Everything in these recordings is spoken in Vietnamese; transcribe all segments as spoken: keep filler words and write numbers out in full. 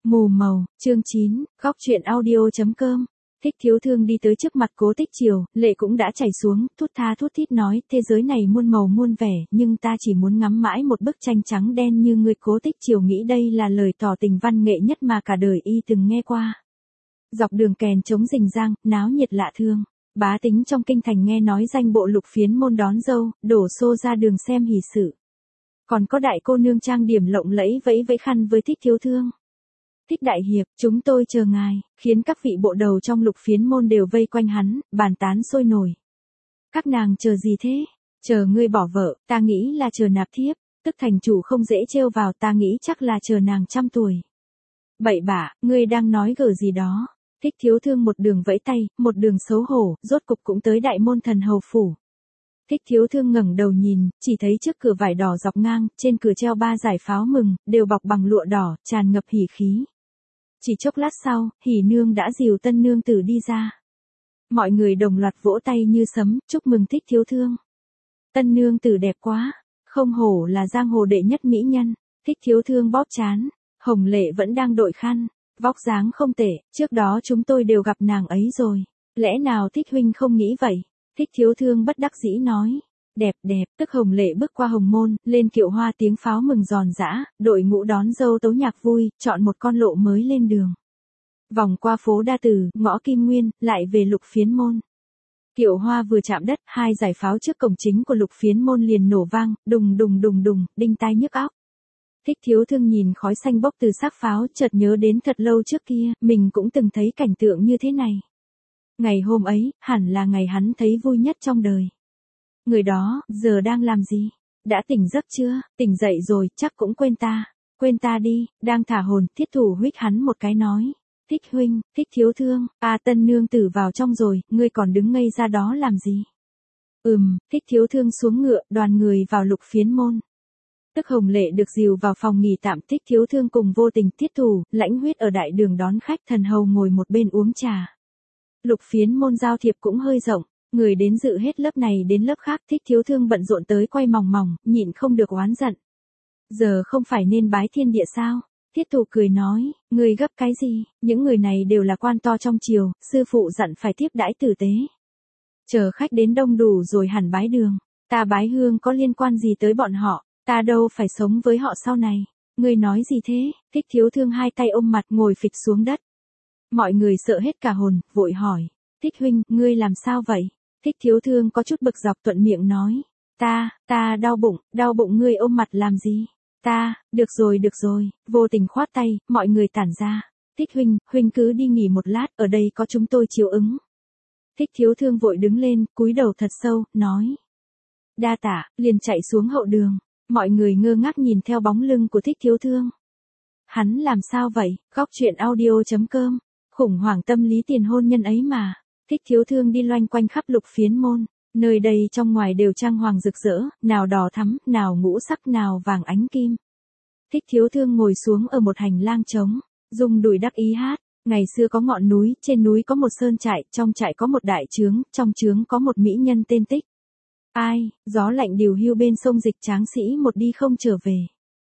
Mù màu, chương chín, góc truyện audio.com. Thích Thiếu Thương đi tới trước mặt Cố Tích Triều, lệ cũng đã chảy xuống, thút tha thút thít nói, thế giới này muôn màu muôn vẻ, nhưng ta chỉ muốn ngắm mãi một bức tranh trắng đen như người. Cố Tích Triều nghĩ đây là lời tỏ tình văn nghệ nhất mà cả đời y từng nghe qua. Dọc đường kèn trống rình rang, náo nhiệt lạ thương. Bá tính trong kinh thành nghe nói danh bộ Lục Phiến Môn đón dâu, đổ xô ra đường xem hỷ sự. Còn có đại cô nương trang điểm lộng lẫy vẫy vẫy khăn với Thích Thiếu Thương. Thích đại hiệp, chúng tôi chờ ngài, khiến các vị bộ đầu trong Lục Phiến Môn đều vây quanh hắn, bàn tán sôi nổi. Các nàng chờ gì thế? Chờ ngươi bỏ vợ, ta nghĩ là chờ nạp thiếp, tức thành chủ không dễ trêu vào, ta nghĩ chắc là chờ nàng trăm tuổi. Bậy bạ, ngươi đang nói gở gì đó? Thích Thiếu Thương một đường vẫy tay, một đường xấu hổ, rốt cục cũng tới đại môn thần hầu phủ. Thích Thiếu Thương ngẩng đầu nhìn, chỉ thấy trước cửa vải đỏ dọc ngang, trên cửa treo ba dải pháo mừng, đều bọc bằng lụa đỏ, tràn ngập hỉ khí. Chỉ chốc lát sau, hỉ nương đã dìu tân nương tử đi ra. Mọi người đồng loạt vỗ tay như sấm, chúc mừng Thích Thiếu Thương. Tân nương tử đẹp quá, không hổ là giang hồ đệ nhất mỹ nhân. Thích Thiếu Thương bóp trán, hồng lệ vẫn đang đội khăn, vóc dáng không tệ, trước đó chúng tôi đều gặp nàng ấy rồi. Lẽ nào Thích huynh không nghĩ vậy? Thích Thiếu Thương bất đắc dĩ nói. Đẹp đẹp, tức hồng lệ bước qua hồng môn, lên kiệu hoa tiếng pháo mừng giòn giã, đội ngũ đón dâu tấu nhạc vui, chọn một con lộ mới lên đường. Vòng qua phố Đa Tử, ngõ Kim Nguyên, lại về Lục Phiến Môn. Kiệu hoa vừa chạm đất, hai dải pháo trước cổng chính của Lục Phiến Môn liền nổ vang, đùng đùng đùng đùng, đinh tai nhức óc. Thích Thiếu Thương nhìn khói xanh bốc từ xác pháo, chợt nhớ đến thật lâu trước kia, mình cũng từng thấy cảnh tượng như thế này. Ngày hôm ấy, hẳn là ngày hắn thấy vui nhất trong đời. Người đó, giờ đang làm gì? Đã tỉnh giấc chưa? Tỉnh dậy rồi, chắc cũng quên ta. Quên ta đi, đang thả hồn, Thiết Thủ huých hắn một cái nói. Thích huynh, Thích Thiếu Thương, à tân nương tử vào trong rồi, ngươi còn đứng ngây ra đó làm gì? Ừm, Thích Thiếu Thương xuống ngựa, đoàn người vào Lục Phiến Môn. Tức hồng lệ được dìu vào phòng nghỉ tạm. Thích Thiếu Thương cùng Vô Tình, Thiết Thủ, Lãnh Huyết ở đại đường đón khách, thần hầu ngồi một bên uống trà. Lục Phiến Môn giao thiệp cũng hơi rộng, người đến dự hết lớp này đến lớp khác. Thích Thiếu Thương bận rộn tới quay mòng mòng, nhịn không được oán giận. Giờ không phải nên bái thiên địa sao? Thiết Thủ cười nói, người gấp cái gì, những người này đều là quan to trong triều, sư phụ dặn phải tiếp đãi tử tế. Chờ khách đến đông đủ rồi hẳn bái đường, ta bái hương có liên quan gì tới bọn họ, ta đâu phải sống với họ sau này. Người nói gì thế? Thích Thiếu Thương hai tay ôm mặt ngồi phịch xuống đất. Mọi người sợ hết cả hồn, vội hỏi. Thích huynh, ngươi làm sao vậy? Thích Thiếu Thương có chút bực dọc thuận miệng nói. Ta, ta đau bụng, đau bụng. Ngươi ôm mặt làm gì? Ta, được rồi được rồi, Vô Tình khoát tay, mọi người tản ra. Thích huynh, huynh cứ đi nghỉ một lát, ở đây có chúng tôi chiếu ứng. Thích Thiếu Thương vội đứng lên, cúi đầu thật sâu, nói. Đa tạ, liền chạy xuống hậu đường. Mọi người ngơ ngác nhìn theo bóng lưng của Thích Thiếu Thương. Hắn làm sao vậy? Góc truyện audio.com. Khủng hoảng tâm lý tiền hôn nhân ấy mà. Thích Thiếu Thương đi loanh quanh khắp Lục Phiến Môn, nơi đây trong ngoài đều trang hoàng rực rỡ, nào đỏ thắm, nào ngũ sắc, nào vàng ánh kim. Thích Thiếu Thương ngồi xuống ở một hành lang trống, rung đùi đắc ý hát. Ngày xưa có ngọn núi, trên núi có một sơn trại, trong trại có một đại trướng, trong trướng có một mỹ nhân tên Tích. Ai, gió lạnh điều hưu bên sông Dịch tráng sĩ một đi không trở về.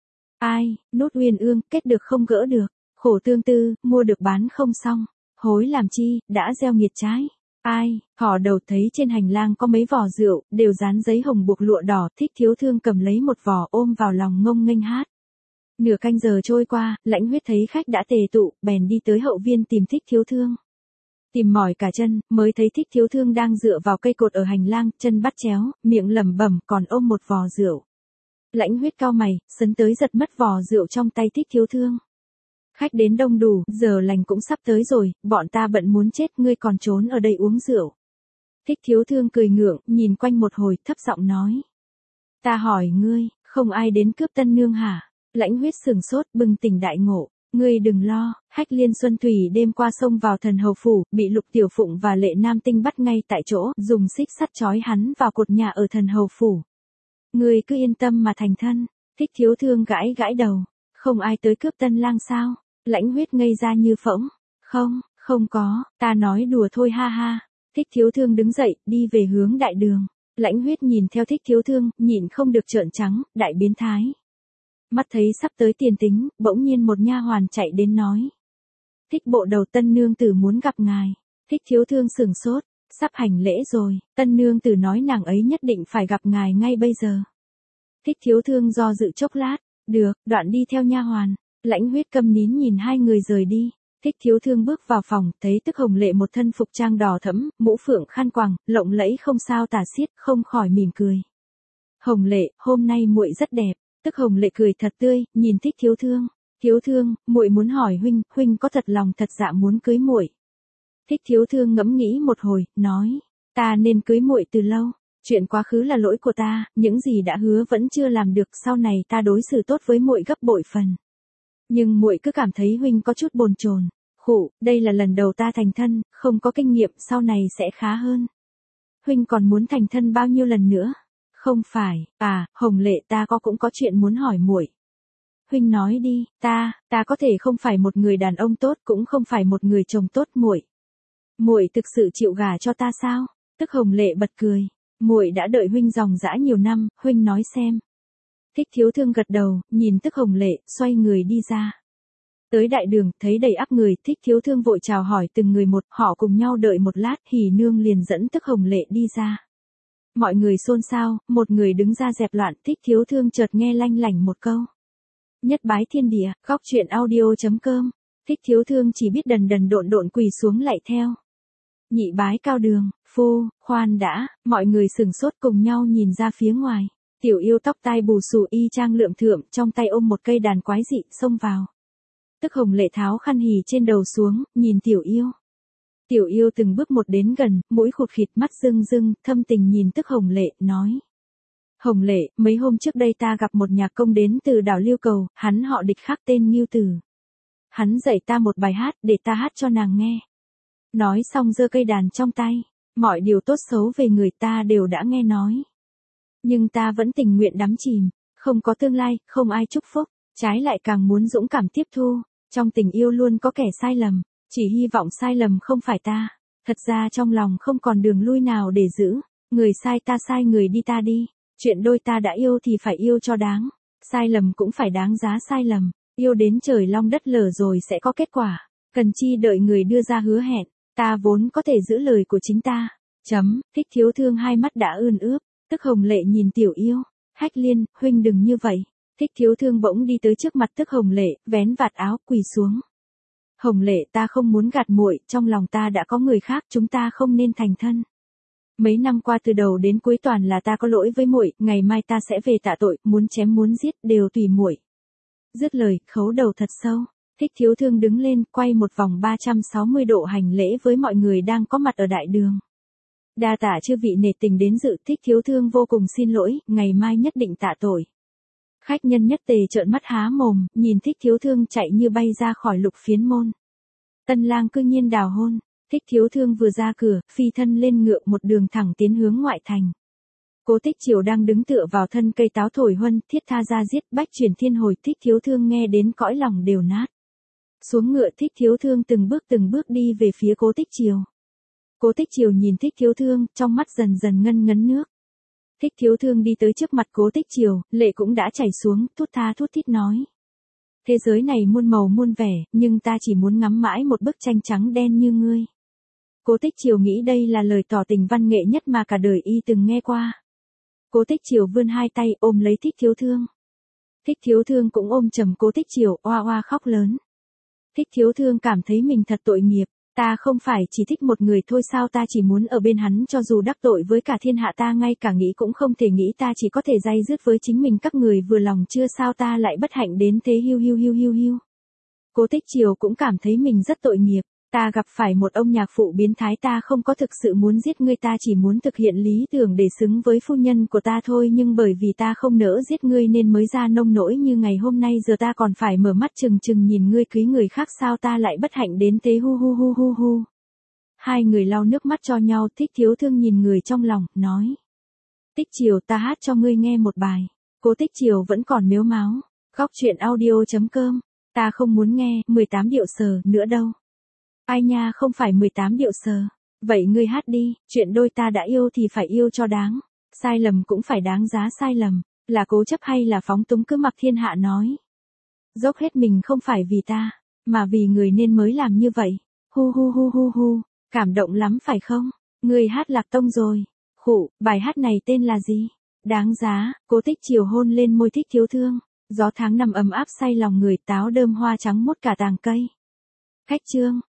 Ai, nốt uyên ương, kết được không gỡ được, khổ tương tư, mua được bán không xong. Hối làm chi, đã gieo nghiệt trái. Ai, thỏ đầu thấy trên hành lang có mấy vò rượu, đều dán giấy hồng buộc lụa đỏ. Thích Thiếu Thương cầm lấy một vò ôm vào lòng ngông nghênh hát. Nửa canh giờ trôi qua, Lãnh Huyết thấy khách đã tề tụ, bèn đi tới hậu viên tìm Thích Thiếu Thương. Tìm mỏi cả chân, mới thấy Thích Thiếu Thương đang dựa vào cây cột ở hành lang, chân bắt chéo, miệng lẩm bẩm, còn ôm một vò rượu. Lãnh Huyết cau mày, sấn tới giật mất vò rượu trong tay Thích Thiếu Thương. Khách đến đông đủ, giờ lành cũng sắp tới rồi, bọn ta bận muốn chết, ngươi còn trốn ở đây uống rượu. Thích Thiếu Thương cười ngượng, nhìn quanh một hồi, thấp giọng nói. Ta hỏi ngươi, không ai đến cướp tân nương hả? Lãnh Huyết sửng sốt, bừng tỉnh đại ngộ. Ngươi đừng lo, Hách Liên Xuân Thủy đêm qua sông vào thần hầu phủ, bị Lục Tiểu Phụng và Lệ Nam Tinh bắt ngay tại chỗ, dùng xích sắt trói hắn vào cột nhà ở thần hầu phủ. Ngươi cứ yên tâm mà thành thân. Thích Thiếu Thương gãi gãi đầu. Không ai tới cướp tân lang sao? Lãnh Huyết ngây ra như phỗng. Không, không có, ta nói đùa thôi ha ha. Thích Thiếu Thương đứng dậy, đi về hướng đại đường. Lãnh Huyết nhìn theo Thích Thiếu Thương, nhịn không được trợn trắng, đại biến thái. Mắt thấy sắp tới tiền tính, bỗng nhiên một nha hoàn chạy đến nói. Thích bộ đầu tân nương tử muốn gặp ngài. Thích thiếu thương sửng sốt, sắp hành lễ rồi, tân nương tử nói nàng ấy nhất định phải gặp ngài ngay bây giờ. Thích thiếu thương do dự chốc lát, được, đoạn đi theo nha hoàn. Lãnh Huyết câm nín nhìn hai người rời đi. Thích thiếu thương bước vào phòng, thấy Tức Hồng Lệ một thân phục trang đỏ thẫm, mũ phượng khăn quàng, lộng lẫy không sao tả xiết, không khỏi mỉm cười. Hồng Lệ, hôm nay muội rất đẹp. Tức Hồng Lệ cười thật tươi, nhìn Thích thiếu thương. Thiếu thương, muội muốn hỏi huynh, huynh có thật lòng thật dạ muốn cưới muội? Thích thiếu thương ngẫm nghĩ một hồi, nói, ta nên cưới muội từ lâu. Chuyện quá khứ là lỗi của ta, những gì đã hứa vẫn chưa làm được, sau này ta đối xử tốt với muội gấp bội phần. Nhưng muội cứ cảm thấy huynh có chút bồn chồn. Khụ, đây là lần đầu ta thành thân, không có kinh nghiệm, sau này sẽ khá hơn. Huynh còn muốn thành thân bao nhiêu lần nữa? Không phải, à, Hồng Lệ, ta có cũng có chuyện muốn hỏi muội. Huynh nói đi, ta, ta có thể không phải một người đàn ông tốt, cũng không phải một người chồng tốt muội. Muội thực sự chịu gả cho ta sao? Tức Hồng Lệ bật cười, muội đã đợi huynh dòng dã nhiều năm, huynh nói xem. Thích thiếu thương gật đầu, nhìn Tức Hồng Lệ, xoay người đi ra. Tới đại đường, thấy đầy ắp người, Thích thiếu thương vội chào hỏi từng người một, họ cùng nhau đợi một lát, Hỉ nương liền dẫn Tức Hồng Lệ đi ra. Mọi người xôn xao, một người đứng ra dẹp loạn, Thích thiếu thương chợt nghe lanh lảnh một câu. Nhất bái thiên địa, góc truyện audio.com. Thích thiếu thương chỉ biết đần đần độn độn quỳ xuống lạy theo. Nhị bái cao đường, phu, khoan đã, mọi người sừng sốt cùng nhau nhìn ra phía ngoài. Tiểu yêu tóc tai bù xù y chang lượng thượm, trong tay ôm một cây đàn quái dị, xông vào. Tức Hồng Lệ tháo khăn hỉ trên đầu xuống, nhìn tiểu yêu. Tiểu yêu từng bước một đến gần, mũi khụt khịt, mắt rưng rưng, thâm tình nhìn Tức Hồng Lệ, nói. Hồng Lệ, mấy hôm trước đây ta gặp một nhạc công đến từ đảo Liêu Cầu, hắn họ Địch khác tên Ngưu Tử. Hắn dạy ta một bài hát, để ta hát cho nàng nghe. Nói xong giơ cây đàn trong tay, mọi điều tốt xấu về người ta đều đã nghe nói. Nhưng ta vẫn tình nguyện đắm chìm, không có tương lai, không ai chúc phúc, trái lại càng muốn dũng cảm tiếp thu. Trong tình yêu luôn có kẻ sai lầm, chỉ hy vọng sai lầm không phải ta. Thật ra trong lòng không còn đường lui nào để giữ, người sai ta sai người đi ta đi. Chuyện đôi ta đã yêu thì phải yêu cho đáng, sai lầm cũng phải đáng giá sai lầm, yêu đến trời long đất lở rồi sẽ có kết quả, cần chi đợi người đưa ra hứa hẹn, ta vốn có thể giữ lời của chính ta. Chấm, Thích thiếu thương hai mắt đã ươn ướt, Tức Hồng Lệ nhìn tiểu yêu, Hách Liên, huynh đừng như vậy. Thích thiếu thương bỗng đi tới trước mặt Tức Hồng Lệ, vén vạt áo, quỳ xuống. Hồng Lệ, ta không muốn gạt muội, trong lòng ta đã có người khác, chúng ta không nên thành thân. Mấy năm qua từ đầu đến cuối toàn là ta có lỗi với muội, ngày mai ta sẽ về tạ tội, muốn chém muốn giết đều tùy muội. Dứt lời, khấu đầu thật sâu, Thích thiếu thương đứng lên, quay một vòng ba trăm sáu mươi độ hành lễ với mọi người đang có mặt ở đại đường. Đa tạ chư vị nể tình đến dự, Thích thiếu thương vô cùng xin lỗi, ngày mai nhất định tạ tội. Khách nhân nhất tề trợn mắt há mồm, nhìn Thích thiếu thương chạy như bay ra khỏi Lục Phiến môn. Tân lang cư nhiên đào hôn. Thích thiếu thương vừa ra cửa, phi thân lên ngựa một đường thẳng tiến hướng ngoại thành. Cố Tích Triều đang đứng tựa vào thân cây táo thổi huân, thiết tha ra giết bách truyền thiên hồi, Thích thiếu thương nghe đến cõi lòng đều nát. Xuống ngựa, Thích thiếu thương từng bước từng bước đi về phía Cố Tích Triều. Cố Tích Triều nhìn Thích thiếu thương, trong mắt dần dần ngân ngấn nước. Thích thiếu thương đi tới trước mặt Cố Tích Triều, lệ cũng đã chảy xuống, thút tha thút thít nói. Thế giới này muôn màu muôn vẻ, nhưng ta chỉ muốn ngắm mãi một bức tranh trắng đen như ngươi. Cố Tích Triều nghĩ đây là lời tỏ tình văn nghệ nhất mà cả đời y từng nghe qua. Cố Tích Triều vươn hai tay ôm lấy Thích thiếu thương. Thích thiếu thương cũng ôm chầm Cố Tích Triều, oa oa khóc lớn. Thích thiếu thương cảm thấy mình thật tội nghiệp, ta không phải chỉ thích một người thôi sao, ta chỉ muốn ở bên hắn cho dù đắc tội với cả thiên hạ, ta ngay cả nghĩ cũng không thể nghĩ, ta chỉ có thể day dứt với chính mình, các người vừa lòng chưa, sao ta lại bất hạnh đến thế, hiu hiu hiu hiu hiu. Cố Tích Triều cũng cảm thấy mình rất tội nghiệp. Ta gặp phải một ông nhạc phụ biến thái, ta không có thực sự muốn giết ngươi, ta chỉ muốn thực hiện lý tưởng để xứng với phu nhân của ta thôi, nhưng bởi vì ta không nỡ giết ngươi nên mới ra nông nỗi như ngày hôm nay, giờ ta còn phải mở mắt trừng trừng nhìn ngươi cưới người khác, sao ta lại bất hạnh đến thế, hu hu hu hu hu. Hai người lau nước mắt cho nhau, Thích thiếu thương nhìn người trong lòng, nói. Tích Triều, ta hát cho ngươi nghe một bài. Cố Tích Triều vẫn còn mếu máo. Góc truyện audio.com. Ta không muốn nghe mười tám điệu sờ nữa đâu. Ai nha, không phải mười tám điệu sờ. Vậy ngươi hát đi, chuyện đôi ta đã yêu thì phải yêu cho đáng. Sai lầm cũng phải đáng giá sai lầm. Là cố chấp hay là phóng túng cứ mặc thiên hạ nói. Dốc hết mình không phải vì ta, mà vì người nên mới làm như vậy. Hu hu hu hu hu, cảm động lắm phải không? Người hát Lạc Tông rồi. Khụ, bài hát này tên là gì? Đáng giá, Cố Tích Chiều hôn lên môi Thích Thiếu Thương. Gió tháng năm ấm áp say lòng người, táo đơm hoa trắng mốt cả tàng cây. Khách chương.